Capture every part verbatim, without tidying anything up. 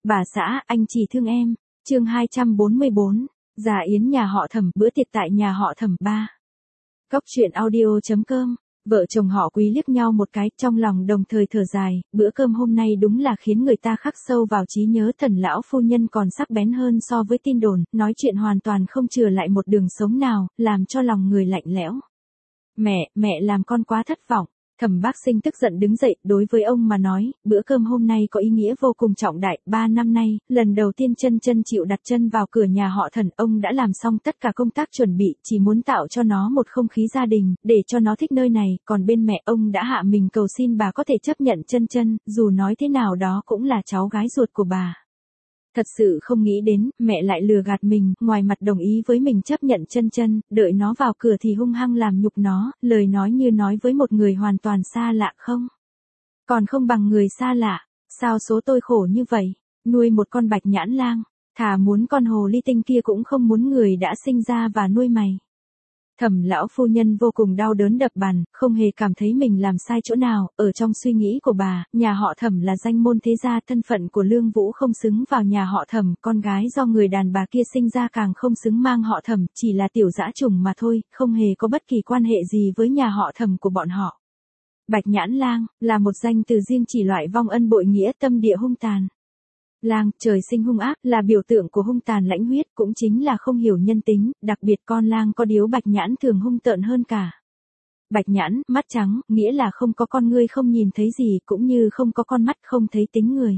Bà xã, anh chỉ thương em. Chương hai trăm bốn mươi bốn. Già yến nhà họ Thẩm, bữa tiệc tại nhà họ Thẩm ba. Cốc truyện audio chấm com. Vợ chồng họ Quý liếc nhau một cái, trong lòng đồng thời thở dài, bữa cơm hôm nay đúng là khiến người ta khắc sâu vào trí nhớ. Thần lão phu nhân còn sắc bén hơn so với tin đồn, nói chuyện hoàn toàn không chừa lại một đường sống nào, làm cho lòng người lạnh lẽo. Mẹ, mẹ làm con quá thất vọng. Thẩm Bác Sinh tức giận đứng dậy, đối với ông mà nói, bữa cơm hôm nay có ý nghĩa vô cùng trọng đại. Ba năm nay, lần đầu tiên chân chân chịu đặt chân vào cửa nhà họ Thần, ông đã làm xong tất cả công tác chuẩn bị, chỉ muốn tạo cho nó một không khí gia đình, để cho nó thích nơi này. Còn bên mẹ, ông đã hạ mình cầu xin bà có thể chấp nhận chân chân, dù nói thế nào đó cũng là cháu gái ruột của bà. Thật sự không nghĩ đến, mẹ lại lừa gạt mình, ngoài mặt đồng ý với mình chấp nhận chân chân, đợi nó vào cửa thì hung hăng làm nhục nó, lời nói như nói với một người hoàn toàn xa lạ không? Còn không bằng người xa lạ, sao số tôi khổ như vậy, nuôi một con bạch nhãn lang, thà muốn con hồ ly tinh kia cũng không muốn người đã sinh ra và nuôi mày. Thẩm lão phu nhân vô cùng đau đớn đập bàn, không hề cảm thấy mình làm sai chỗ nào. Ở trong suy nghĩ của bà, nhà họ Thẩm là danh môn thế gia, thân phận của Lương Vũ không xứng vào nhà họ Thẩm, con gái do người đàn bà kia sinh ra càng không xứng mang họ Thẩm, chỉ là tiểu dã trùng mà thôi, không hề có bất kỳ quan hệ gì với nhà họ Thẩm của bọn họ. Bạch Nhãn Lang là một danh từ riêng chỉ loại vong ân bội nghĩa, tâm địa hung tàn. Lang, trời sinh hung ác, là biểu tượng của hung tàn lãnh huyết, cũng chính là không hiểu nhân tính, đặc biệt con lang có điếu bạch nhãn thường hung tợn hơn cả. Bạch nhãn, mắt trắng, nghĩa là không có con ngươi không nhìn thấy gì, cũng như không có con mắt không thấy tính người.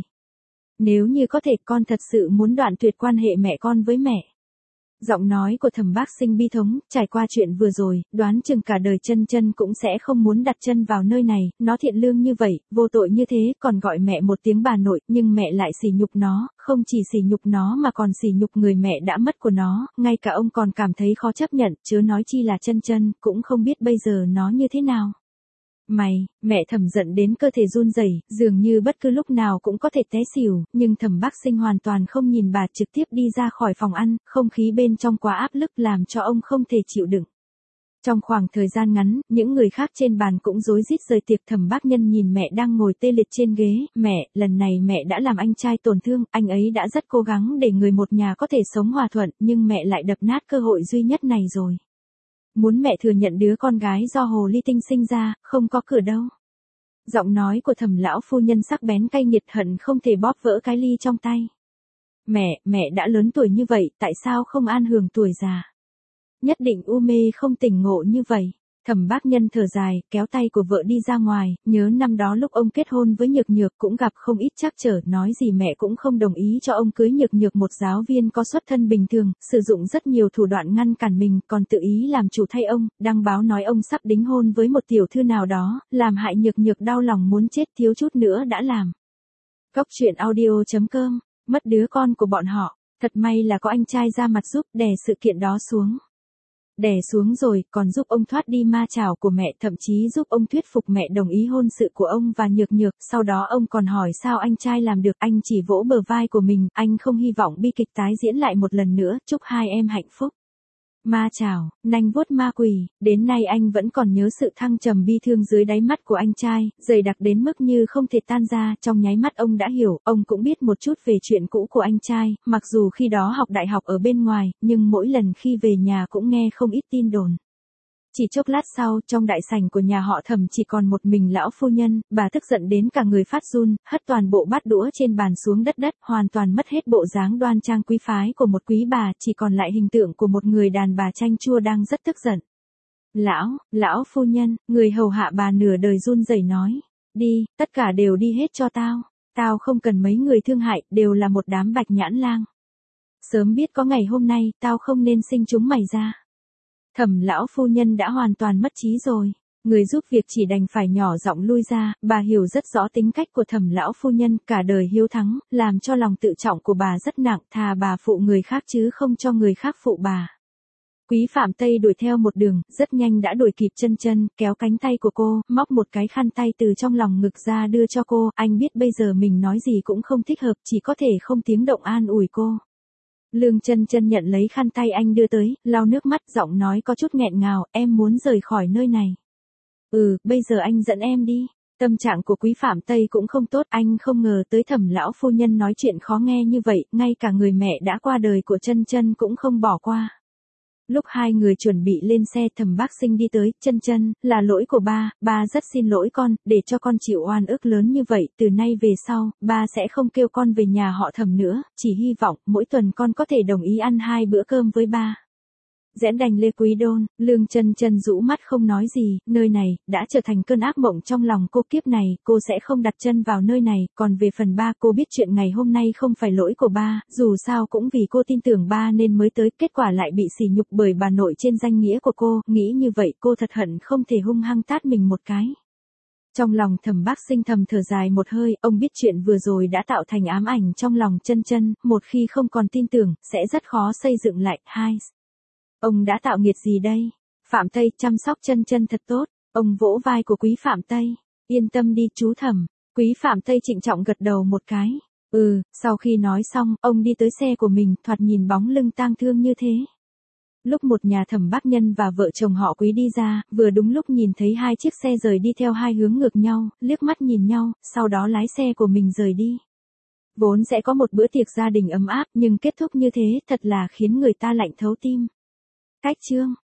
Nếu như có thể, con thật sự muốn đoạn tuyệt quan hệ mẹ con với mẹ. Giọng nói của Thẩm Bác Sinh bi thống, trải qua chuyện vừa rồi, đoán chừng cả đời chân chân cũng sẽ không muốn đặt chân vào nơi này. Nó thiện lương như vậy, vô tội như thế, còn gọi mẹ một tiếng bà nội, nhưng mẹ lại sỉ nhục nó, không chỉ sỉ nhục nó mà còn sỉ nhục người mẹ đã mất của nó, ngay cả ông còn cảm thấy khó chấp nhận, chớ nói chi là chân chân, cũng không biết bây giờ nó như thế nào. Mày, mẹ Thẩm giận đến cơ thể run rẩy, dường như bất cứ lúc nào cũng có thể té xỉu, nhưng Thẩm Bác Sinh hoàn toàn không nhìn bà, trực tiếp đi ra khỏi phòng ăn, không khí bên trong quá áp lực làm cho ông không thể chịu đựng. Trong khoảng thời gian ngắn, những người khác trên bàn cũng rối rít rời tiệc. Thẩm Bác Nhân nhìn mẹ đang ngồi tê liệt trên ghế, mẹ, lần này mẹ đã làm anh trai tổn thương, anh ấy đã rất cố gắng để người một nhà có thể sống hòa thuận, nhưng mẹ lại đập nát cơ hội duy nhất này rồi. Muốn mẹ thừa nhận đứa con gái do hồ ly tinh sinh ra, không có cửa đâu. Giọng nói của Thẩm lão phu nhân sắc bén cay nghiệt, hận không thể bóp vỡ cái ly trong tay. Mẹ, mẹ đã lớn tuổi như vậy, tại sao không an hưởng tuổi già? Nhất định u mê không tỉnh ngộ như vậy. Thẩm Bác Nhân thở dài, kéo tay của vợ đi ra ngoài, nhớ năm đó lúc ông kết hôn với Nhược Nhược cũng gặp không ít trắc trở, nói gì mẹ cũng không đồng ý cho ông cưới Nhược Nhược, một giáo viên có xuất thân bình thường, sử dụng rất nhiều thủ đoạn ngăn cản mình, còn tự ý làm chủ thay ông, đăng báo nói ông sắp đính hôn với một tiểu thư nào đó, làm hại Nhược Nhược đau lòng muốn chết, thiếu chút nữa đã làm. Cốc truyện audio chấm com, mất đứa con của bọn họ, thật may là có anh trai ra mặt giúp đè sự kiện đó xuống. Đè xuống rồi, còn giúp ông thoát đi ma chảo của mẹ, thậm chí giúp ông thuyết phục mẹ đồng ý hôn sự của ông và Nhược Nhược. Sau đó ông còn hỏi sao anh trai làm được, anh chỉ vỗ bờ vai của mình, anh không hy vọng bi kịch tái diễn lại một lần nữa, chúc hai em hạnh phúc. Ma chảo, nanh vuốt ma quỷ, đến nay anh vẫn còn nhớ sự thăng trầm bi thương dưới đáy mắt của anh trai, dày đặc đến mức như không thể tan ra. Trong nháy mắt ông đã hiểu, ông cũng biết một chút về chuyện cũ của anh trai, mặc dù khi đó học đại học ở bên ngoài, nhưng mỗi lần khi về nhà cũng nghe không ít tin đồn. Chỉ chốc lát sau, trong đại sảnh của nhà họ Thẩm chỉ còn một mình lão phu nhân, bà tức giận đến cả người phát run, hất toàn bộ bát đũa trên bàn xuống đất đất, hoàn toàn mất hết bộ dáng đoan trang quý phái của một quý bà, chỉ còn lại hình tượng của một người đàn bà chanh chua đang rất tức giận. Lão, lão phu nhân, người hầu hạ bà nửa đời run rẩy nói, đi, tất cả đều đi hết cho tao, tao không cần mấy người thương hại, đều là một đám bạch nhãn lang. Sớm biết có ngày hôm nay, tao không nên sinh chúng mày ra. Thẩm lão phu nhân đã hoàn toàn mất trí rồi, người giúp việc chỉ đành phải nhỏ giọng lui ra. Bà hiểu rất rõ tính cách của Thẩm lão phu nhân, cả đời hiếu thắng, làm cho lòng tự trọng của bà rất nặng, thà bà phụ người khác chứ không cho người khác phụ bà. Quý Phạm Tây đuổi theo một đường, rất nhanh đã đuổi kịp chân chân, kéo cánh tay của cô, móc một cái khăn tay từ trong lòng ngực ra đưa cho cô. Anh biết bây giờ mình nói gì cũng không thích hợp, chỉ có thể không tiếng động an ủi cô. Lương Chân Chân nhận lấy khăn tay anh đưa tới, lau nước mắt, giọng nói có chút nghẹn ngào, em muốn rời khỏi nơi này. Ừ, bây giờ anh dẫn em đi. Tâm trạng của Quý Phạm Tây cũng không tốt, anh không ngờ tới Thẩm lão phu nhân nói chuyện khó nghe như vậy, ngay cả người mẹ đã qua đời của Chân Chân cũng không bỏ qua. Lúc hai người chuẩn bị lên xe, Thẩm Bác Sinh đi tới, "Chân Chân, là lỗi của ba, ba rất xin lỗi con, để cho con chịu oan ức lớn như vậy, từ nay về sau, ba sẽ không kêu con về nhà họ Thẩm nữa, chỉ hy vọng mỗi tuần con có thể đồng ý ăn hai bữa cơm với ba." Giễn đành Lê Quý Đôn, Lương Chân Chân rũ mắt không nói gì, nơi này đã trở thành cơn ác mộng trong lòng cô, kiếp này cô sẽ không đặt chân vào nơi này, còn về phần ba, cô biết chuyện ngày hôm nay không phải lỗi của ba, dù sao cũng vì cô tin tưởng ba nên mới tới, kết quả lại bị sỉ nhục bởi bà nội trên danh nghĩa của cô, nghĩ như vậy cô thật hận không thể hung hăng tát mình một cái. Trong lòng Thẩm Bác Sinh thầm thở dài một hơi, ông biết chuyện vừa rồi đã tạo thành ám ảnh trong lòng Chân Chân, một khi không còn tin tưởng, sẽ rất khó xây dựng lại. Hai. Ông đã tạo nghiệt gì đây? Phạm Tây, chăm sóc Chân Chân thật tốt. Ông vỗ vai của Quý Phạm Tây. Yên tâm đi chú Thẩm. Quý Phạm Tây trịnh trọng gật đầu một cái. Ừ, sau khi nói xong, ông đi tới xe của mình, thoạt nhìn bóng lưng tang thương như thế. Lúc một nhà Thẩm Bác Nhân và vợ chồng họ Quý đi ra, vừa đúng lúc nhìn thấy hai chiếc xe rời đi theo hai hướng ngược nhau, liếc mắt nhìn nhau, sau đó lái xe của mình rời đi. Vốn sẽ có một bữa tiệc gia đình ấm áp, nhưng kết thúc như thế, thật là khiến người ta lạnh thấu tim. Cách chương